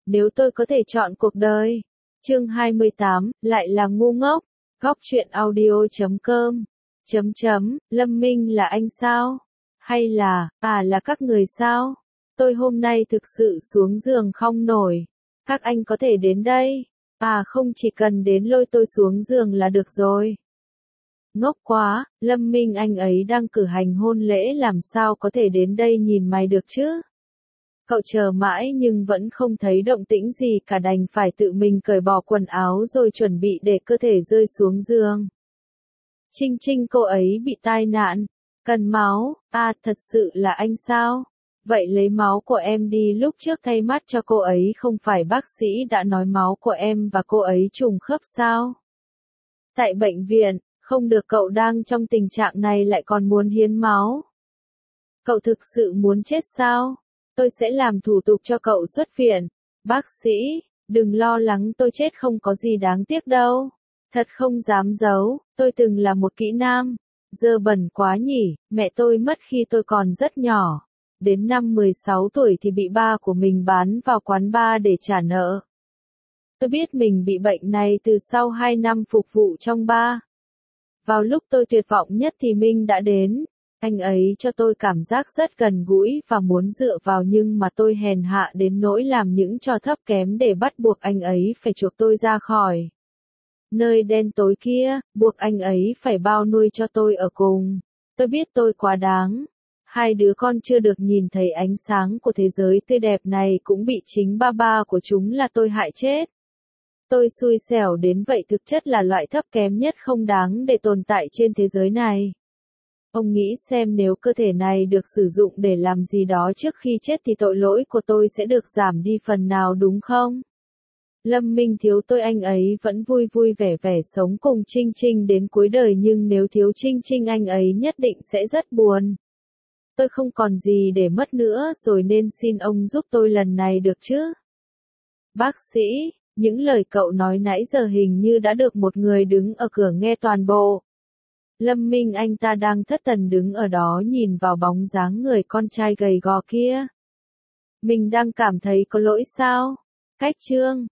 Nếu tôi có thể chọn cuộc đời. Chương 28, lại là ngu ngốc. Góc truyện audio.com. Lâm Minh là anh sao? Hay là, là các người sao? Tôi hôm nay thực sự xuống giường không nổi. Các anh có thể đến đây. Không, chỉ cần đến lôi tôi xuống giường là được rồi. Ngốc quá, Lâm Minh anh ấy đang cử hành hôn lễ làm sao có thể đến đây nhìn mày được chứ? Cậu chờ mãi nhưng vẫn không thấy động tĩnh gì cả, đành phải tự mình cởi bỏ quần áo rồi chuẩn bị để cơ thể rơi xuống giường. Trinh Trinh, cô ấy bị tai nạn, cần máu. Thật sự là anh sao? Vậy lấy máu của em đi, lúc trước thay mắt cho cô ấy không phải bác sĩ đã nói máu của em và cô ấy trùng khớp sao? Tại bệnh viện, không được, cậu đang trong tình trạng này lại còn muốn hiến máu. Cậu thực sự muốn chết sao? Tôi sẽ làm thủ tục cho cậu xuất viện. Bác sĩ, đừng lo lắng, tôi chết không có gì đáng tiếc đâu. Thật không dám giấu, tôi từng là một kỹ nam. Dơ bẩn quá nhỉ, mẹ tôi mất khi tôi còn rất nhỏ. Đến năm 16 tuổi thì bị ba của mình bán vào quán bar để trả nợ. Tôi biết mình bị bệnh này từ sau 2 năm phục vụ trong bar. Vào lúc tôi tuyệt vọng nhất thì Minh đã đến. Anh ấy cho tôi cảm giác rất gần gũi và muốn dựa vào, nhưng mà tôi hèn hạ đến nỗi làm những trò thấp kém để bắt buộc anh ấy phải chuộc tôi ra khỏi nơi đen tối kia, buộc anh ấy phải bao nuôi cho tôi ở cùng. Tôi biết tôi quá đáng. 2 đứa con chưa được nhìn thấy ánh sáng của thế giới tươi đẹp này cũng bị chính ba của chúng là tôi hại chết. Tôi xui xẻo đến vậy, thực chất là loại thấp kém nhất không đáng để tồn tại trên thế giới này. Ông nghĩ xem, nếu cơ thể này được sử dụng để làm gì đó trước khi chết thì tội lỗi của tôi sẽ được giảm đi phần nào, đúng không? Lâm Minh thiếu tôi, anh ấy vẫn vui vui vẻ vẻ sống cùng Trinh Trinh đến cuối đời, nhưng nếu thiếu Trinh Trinh anh ấy nhất định sẽ rất buồn. Tôi không còn gì để mất nữa rồi, nên xin ông giúp tôi lần này được chứ? Bác sĩ, những lời cậu nói nãy giờ hình như đã được một người đứng ở cửa nghe toàn bộ. Lâm Minh anh ta đang thất thần đứng ở đó nhìn vào bóng dáng người con trai gầy gò kia. Mình đang cảm thấy có lỗi sao? Cách chương